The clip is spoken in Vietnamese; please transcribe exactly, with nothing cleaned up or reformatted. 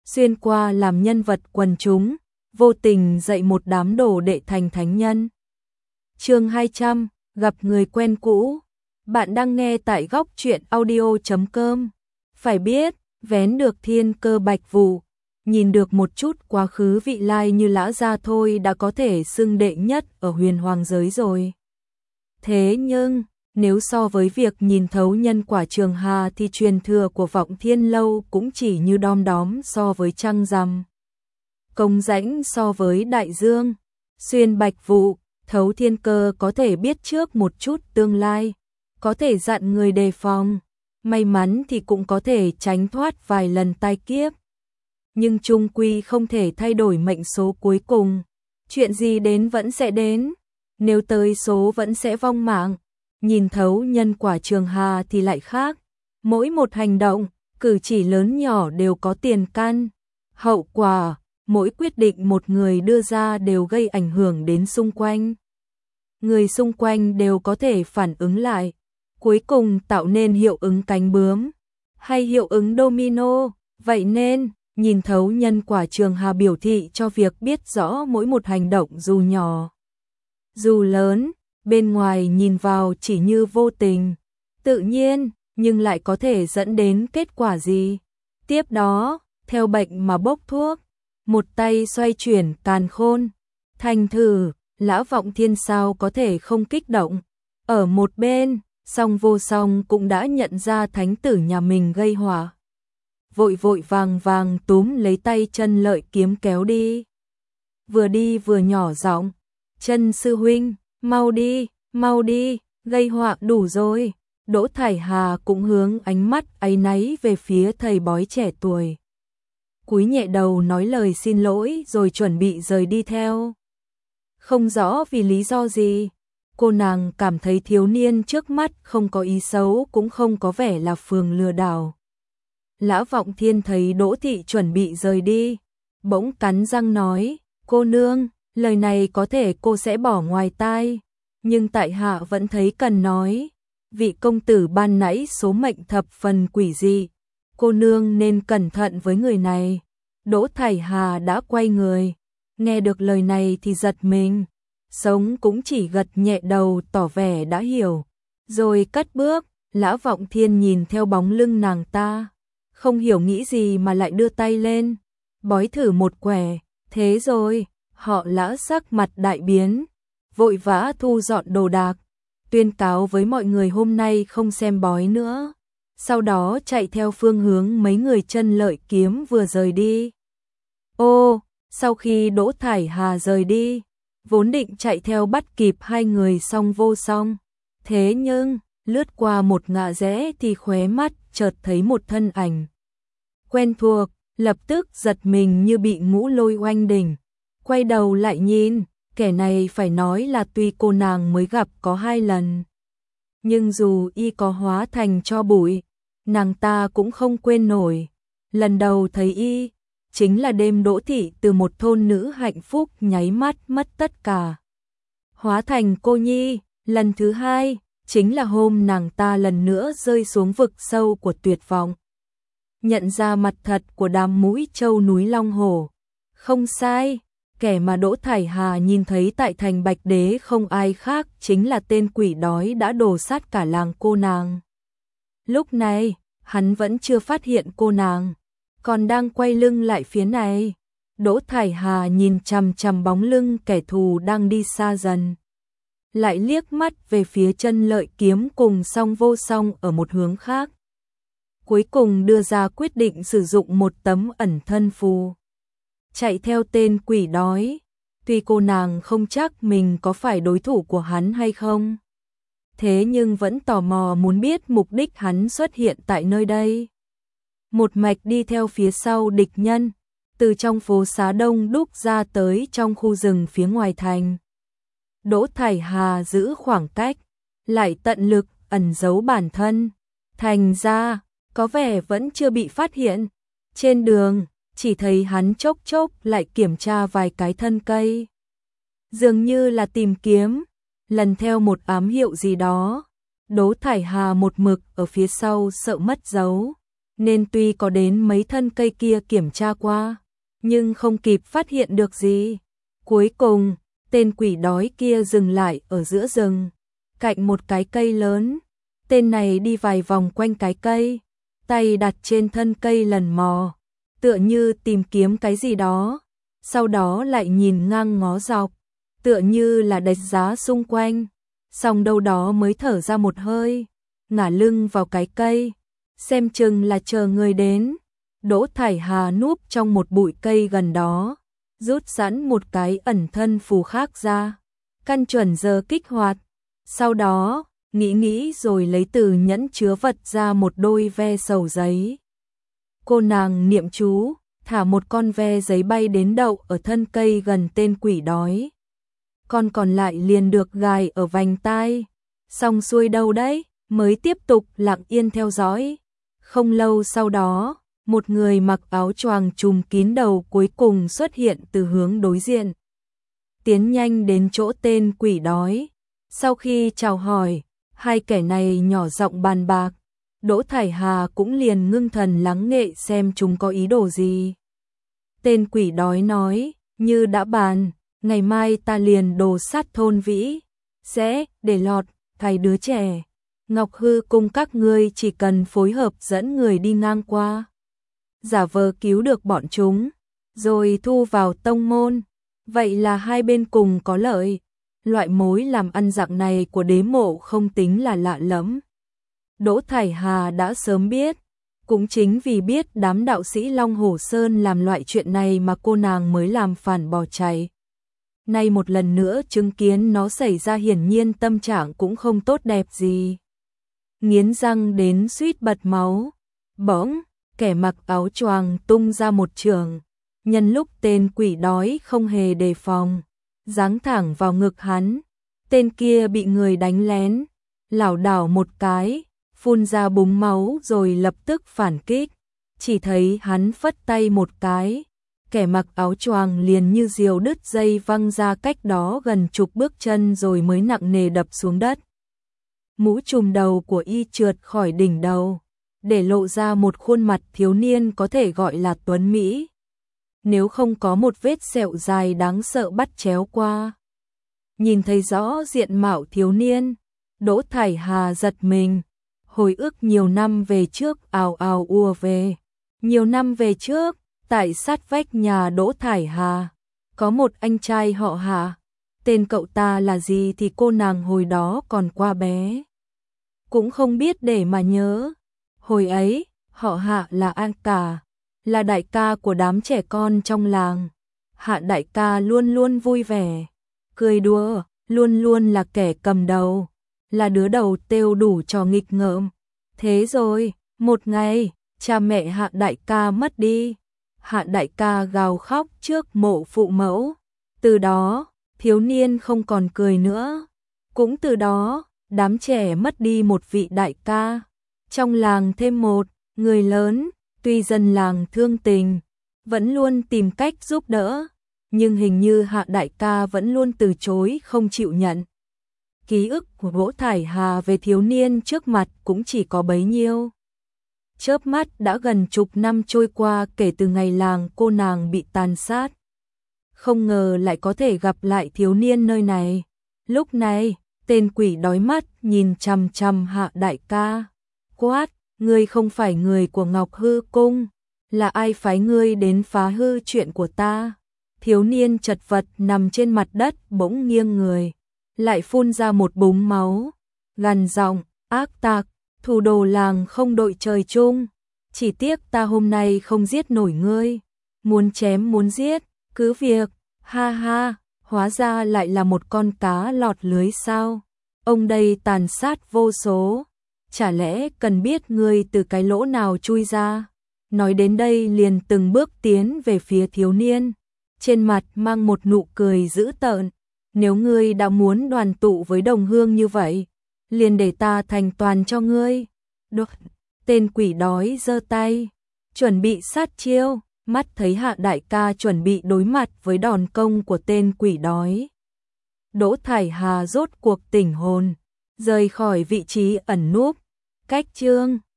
xuyên qua làm nhân vật quần chúng, vô tình dạy một đám đồ đệ thành thánh nhân. Chương hai trăm, gặp người quen cũ. Bạn đang nghe tại góc truyện audio chấm com. Phải biết, vén được thiên cơ bạch vụ, nhìn được một chút quá khứ vị lai như Lã gia thôi đã có thể xưng đệ nhất ở huyền hoàng giới rồi. Thế nhưng, nếu so với việc nhìn thấu nhân quả Trường Hà thì truyền thừa của Vọng Thiên Lâu cũng chỉ như đom đóm so với trăng rằm. Công rãnh so với đại dương, xuyên bạch vụ, thấu thiên cơ có thể biết trước một chút tương lai, có thể dặn người đề phòng, may mắn thì cũng có thể tránh thoát vài lần tai kiếp. Nhưng chung quy không thể thay đổi mệnh số cuối cùng, chuyện gì đến vẫn sẽ đến, nếu tới số vẫn sẽ vong mạng. Nhìn thấu nhân quả Trường Hà thì lại khác, mỗi một hành động, cử chỉ lớn nhỏ đều có tiền căn, hậu quả, mỗi quyết định một người đưa ra đều gây ảnh hưởng đến xung quanh. Người xung quanh đều có thể phản ứng lại, cuối cùng tạo nên hiệu ứng cánh bướm, hay hiệu ứng domino, vậy nên, nhìn thấu nhân quả Trường Hà biểu thị cho việc biết rõ mỗi một hành động dù nhỏ, dù lớn, bên ngoài nhìn vào chỉ như vô tình, tự nhiên, nhưng lại có thể dẫn đến kết quả gì. Tiếp đó, theo bệnh mà bốc thuốc, một tay xoay chuyển càn khôn, thành thử, Lã Vọng Thiên sao có thể không kích động. Ở một bên, Song Vô Song cũng đã nhận ra thánh tử nhà mình gây họa. Vội vội vàng vàng túm lấy tay Chân Lợi Kiếm kéo đi. Vừa đi vừa nhỏ giọng, Chân sư huynh, mau đi, mau đi, gây họa đủ rồi. Đỗ Thải Hà cũng hướng ánh mắt áy náy về phía thầy bói trẻ tuổi. Cúi nhẹ đầu nói lời xin lỗi rồi chuẩn bị rời đi theo. Không rõ vì lý do gì, cô nàng cảm thấy thiếu niên trước mắt không có ý xấu cũng không có vẻ là phường lừa đảo. Lã Vọng Thiên thấy Đỗ Thị chuẩn bị rời đi, bỗng cắn răng nói, cô nương, lời này có thể cô sẽ bỏ ngoài tai, nhưng tại hạ vẫn thấy cần nói, vị công tử ban nãy số mệnh thập phần quỷ dị, cô nương nên cẩn thận với người này. Đỗ Thải Hà đã quay người, nghe được lời này thì giật mình, sống cũng chỉ gật nhẹ đầu tỏ vẻ đã hiểu, rồi cất bước. Lã Vọng Thiên nhìn theo bóng lưng nàng ta, không hiểu nghĩ gì mà lại đưa tay lên, bói thử một quẻ, thế rồi, họ Lã sắc mặt đại biến, vội vã thu dọn đồ đạc, tuyên cáo với mọi người hôm nay không xem bói nữa, sau đó chạy theo phương hướng mấy người Chân Lợi Kiếm vừa rời đi. Ô, sau khi Đỗ Thải Hà rời đi, vốn định chạy theo bắt kịp hai người Song Vô Song, thế nhưng, lướt qua một ngã rẽ thì khóe mắt chợt thấy một thân ảnh quen thuộc, lập tức giật mình như bị ngũ lôi oanh đỉnh, quay đầu lại nhìn, kẻ này phải nói là tuy cô nàng mới gặp có hai lần, nhưng dù y có hóa thành tro bụi, nàng ta cũng không quên nổi. Lần đầu thấy y, chính là đêm Đỗ Thị từ một thôn nữ hạnh phúc nháy mắt mất tất cả, hóa thành cô nhi. Lần thứ hai, chính là hôm nàng ta lần nữa rơi xuống vực sâu của tuyệt vọng, nhận ra mặt thật của đám mũi trâu núi Long Hổ. Không sai, kẻ mà Đỗ Thải Hà nhìn thấy tại thành Bạch Đế không ai khác chính là tên quỷ đói đã đổ sát cả làng cô nàng. Lúc này, hắn vẫn chưa phát hiện cô nàng, còn đang quay lưng lại phía này. Đỗ Thải Hà nhìn chằm chằm bóng lưng kẻ thù đang đi xa dần, lại liếc mắt về phía Chân Lợi Kiếm cùng Song Vô Song ở một hướng khác. Cuối cùng đưa ra quyết định sử dụng một tấm ẩn thân phù, chạy theo tên quỷ đói, tuy cô nàng không chắc mình có phải đối thủ của hắn hay không, thế nhưng vẫn tò mò muốn biết mục đích hắn xuất hiện tại nơi đây. Một mạch đi theo phía sau địch nhân, từ trong phố xá đông đúc ra tới trong khu rừng phía ngoài thành. Đỗ Thải Hà giữ khoảng cách, lại tận lực ẩn giấu bản thân, thành ra có vẻ vẫn chưa bị phát hiện. Trên đường, chỉ thấy hắn chốc chốc lại kiểm tra vài cái thân cây, dường như là tìm kiếm, lần theo một ám hiệu gì đó. Đỗ Thải Hà một mực ở phía sau sợ mất dấu, nên tuy có đến mấy thân cây kia kiểm tra qua, nhưng không kịp phát hiện được gì. Cuối cùng, tên quỷ đói kia dừng lại ở giữa rừng, cạnh một cái cây lớn. Tên này đi vài vòng quanh cái cây, tay đặt trên thân cây lần mò, tựa như tìm kiếm cái gì đó, sau đó lại nhìn ngang ngó dọc, tựa như là đánh giá xung quanh, xong đâu đó mới thở ra một hơi, ngả lưng vào cái cây, xem chừng là chờ người đến. Đỗ Thải Hà núp trong một bụi cây gần đó, rút sẵn một cái ẩn thân phù khác ra, căn chuẩn giờ kích hoạt, sau đó nghĩ nghĩ rồi lấy từ nhẫn chứa vật ra một đôi ve sầu giấy. Cô nàng niệm chú, thả một con ve giấy bay đến đậu ở thân cây gần tên quỷ đói. Con còn lại liền được gài ở vành tai. Xong xuôi đâu đấy, mới tiếp tục lặng yên theo dõi. Không lâu sau đó, một người mặc áo choàng trùm kín đầu cuối cùng xuất hiện từ hướng đối diện. Tiến nhanh đến chỗ tên quỷ đói. Sau khi chào hỏi, hai kẻ này nhỏ giọng bàn bạc. Đỗ Thải Hà cũng liền ngưng thần lắng nghe xem chúng có ý đồ gì. Tên quỷ đói nói, như đã bàn, ngày mai ta liền đồ sát thôn Vĩ, sẽ để lọt thay đứa trẻ. Ngọc Hư cùng các ngươi chỉ cần phối hợp dẫn người đi ngang qua, giả vờ cứu được bọn chúng, rồi thu vào tông môn. Vậy là hai bên cùng có lợi. Loại mối làm ăn dạng này của đế mộ không tính là lạ lẫm. Đỗ Thải Hà đã sớm biết, cũng chính vì biết đám đạo sĩ Long Hổ Sơn làm loại chuyện này mà cô nàng mới làm phản bỏ chạy. Nay một lần nữa chứng kiến nó xảy ra, hiển nhiên tâm trạng cũng không tốt đẹp gì. Nghiến răng đến suýt bật máu, bỗng, kẻ mặc áo choàng tung ra một chưởng, nhân lúc tên quỷ đói không hề đề phòng, giáng thẳng vào ngực hắn. Tên kia bị người đánh lén, lảo đảo một cái, phun ra búng máu rồi lập tức phản kích. Chỉ thấy hắn phất tay một cái, kẻ mặc áo choàng liền như diều đứt dây văng ra cách đó gần chục bước chân rồi mới nặng nề đập xuống đất. Mũ trùm đầu của y trượt khỏi đỉnh đầu, để lộ ra một khuôn mặt thiếu niên có thể gọi là tuấn mỹ. Nếu không có một vết sẹo dài đáng sợ bắt chéo qua. Nhìn thấy rõ diện mạo thiếu niên, Đỗ Thải Hà giật mình, hồi ức nhiều năm về trước ào ào ùa về. Nhiều năm về trước, tại sát vách nhà Đỗ Thải Hà, có một anh trai họ Hạ. Tên cậu ta là gì thì cô nàng hồi đó còn quá bé, cũng không biết để mà nhớ. Hồi ấy, họ Hạ là An Cả, là đại ca của đám trẻ con trong làng. Hạ đại ca luôn luôn vui vẻ, cười đùa, luôn luôn là kẻ cầm đầu, là đứa đầu têu đủ trò nghịch ngợm. Thế rồi, một ngày, cha mẹ Hạ đại ca mất đi. Hạ đại ca gào khóc trước mộ phụ mẫu. Từ đó, thiếu niên không còn cười nữa. Cũng từ đó, đám trẻ mất đi một vị đại ca. Trong làng thêm một người lớn, tuy dân làng thương tình, vẫn luôn tìm cách giúp đỡ, nhưng hình như Hạ đại ca vẫn luôn từ chối không chịu nhận. Ký ức của Đỗ Thải Hà về thiếu niên trước mặt cũng chỉ có bấy nhiêu. Chớp mắt đã gần chục năm trôi qua kể từ ngày làng cô nàng bị tàn sát. Không ngờ lại có thể gặp lại thiếu niên nơi này. Lúc này, tên quỷ đói mắt nhìn chằm chằm Hạ đại ca, quát, ngươi không phải người của Ngọc Hư Cung, là ai phái ngươi đến phá hư chuyện của ta? Thiếu niên chật vật nằm trên mặt đất bỗng nghiêng người, lại phun ra một búng máu, gằn giọng, ác tặc, thủ đồ làng không đội trời chung, chỉ tiếc ta hôm nay không giết nổi ngươi, muốn chém muốn giết, cứ việc, ha ha, hóa ra lại là một con cá lọt lưới sao? Ông đây tàn sát vô số, chả lẽ cần biết ngươi từ cái lỗ nào chui ra? Nói đến đây liền từng bước tiến về phía thiếu niên, trên mặt mang một nụ cười dữ tợn. Nếu ngươi đã muốn đoàn tụ với đồng hương như vậy, liền để ta thành toàn cho ngươi. Đột, tên quỷ đói giơ tay, chuẩn bị sát chiêu, mắt thấy Hạ đại ca chuẩn bị đối mặt với đòn công của tên quỷ đói. Đỗ Thải Hà rốt cuộc tỉnh hồn, rời khỏi vị trí ẩn núp, cách chương